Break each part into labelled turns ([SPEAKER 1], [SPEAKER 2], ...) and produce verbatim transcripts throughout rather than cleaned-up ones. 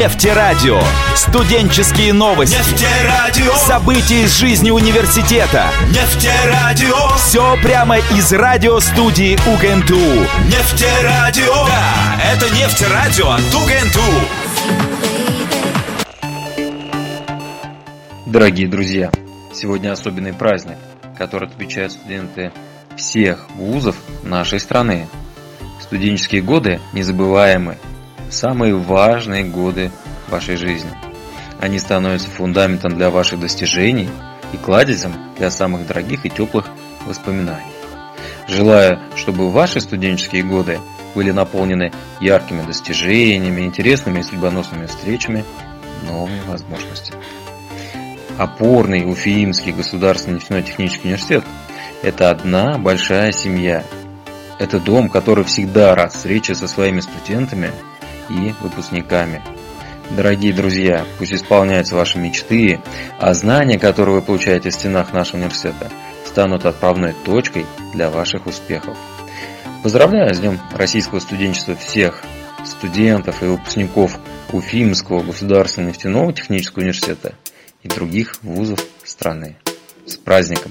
[SPEAKER 1] Нефтерадио. Студенческие новости.
[SPEAKER 2] Нефтерадио.
[SPEAKER 1] События из жизни университета.
[SPEAKER 2] Нефтерадио.
[SPEAKER 1] Все прямо из радиостудии УГНТУ.
[SPEAKER 2] Нефтерадио.
[SPEAKER 1] Да, это Нефтерадио от УГНТУ.
[SPEAKER 3] Дорогие друзья, сегодня особенный праздник, который отмечают студенты всех вузов нашей страны. Студенческие годы незабываемы, самые важные годы вашей жизни. Они становятся фундаментом для ваших достижений и кладезем для самых дорогих и теплых воспоминаний. Желаю, чтобы ваши студенческие годы были наполнены яркими достижениями, интересными и судьбоносными встречами, новыми возможностями. Опорный Уфимский государственный нефтяной технический университет – это одна большая семья. Это дом, который всегда рад встрече со своими студентами и выпускниками. Дорогие друзья, пусть исполняются ваши мечты, а знания, которые вы получаете в стенах нашего университета, станут отправной точкой для ваших успехов. Поздравляю с Днем российского студенчества всех студентов и выпускников Уфимского государственного нефтяного технического университета и других вузов страны. С праздником!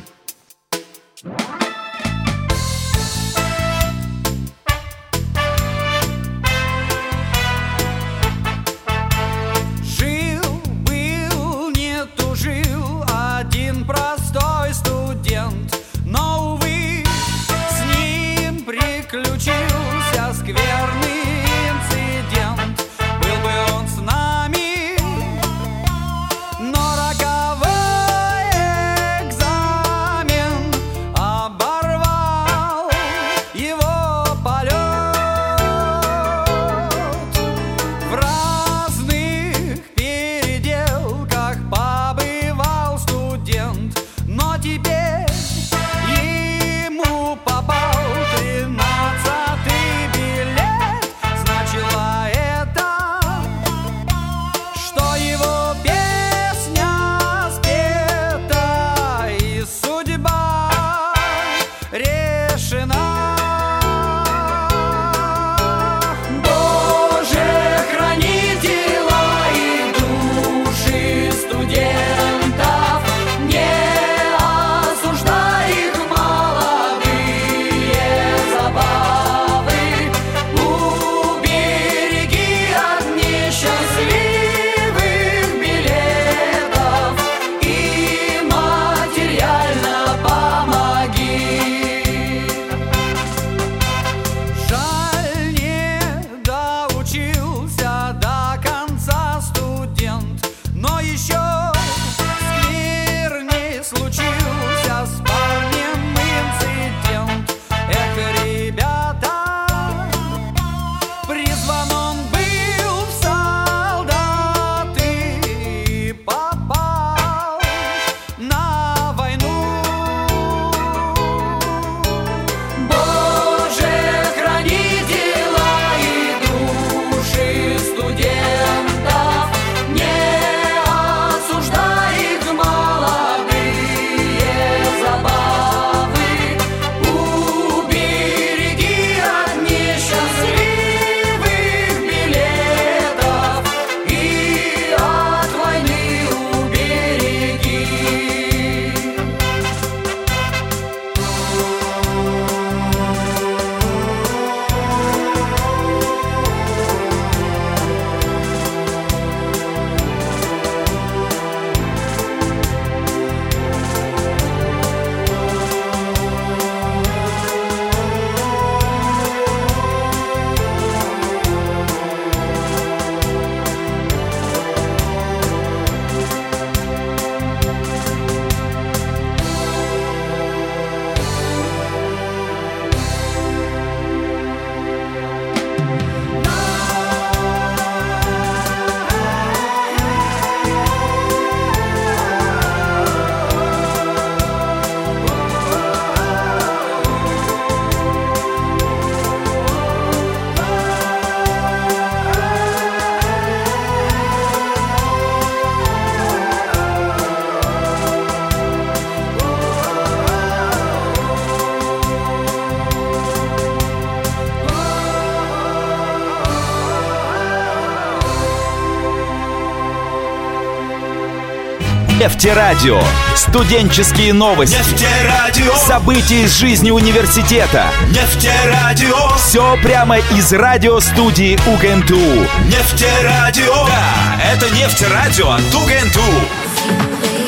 [SPEAKER 4] Жил-был, нету жил один простой студент, но, увы, с ним приключился скверный инцидент. Был бы он с нами, но роковой экзамен
[SPEAKER 1] Нефтерадио. Студенческие новости.
[SPEAKER 2] Нефтерадио.
[SPEAKER 1] События из жизни университета.
[SPEAKER 2] Нефтерадио.
[SPEAKER 1] Все прямо из радиостудии УГНТУ.
[SPEAKER 2] Нефтерадио.
[SPEAKER 1] Да, это Нефтерадио от УГНТУ.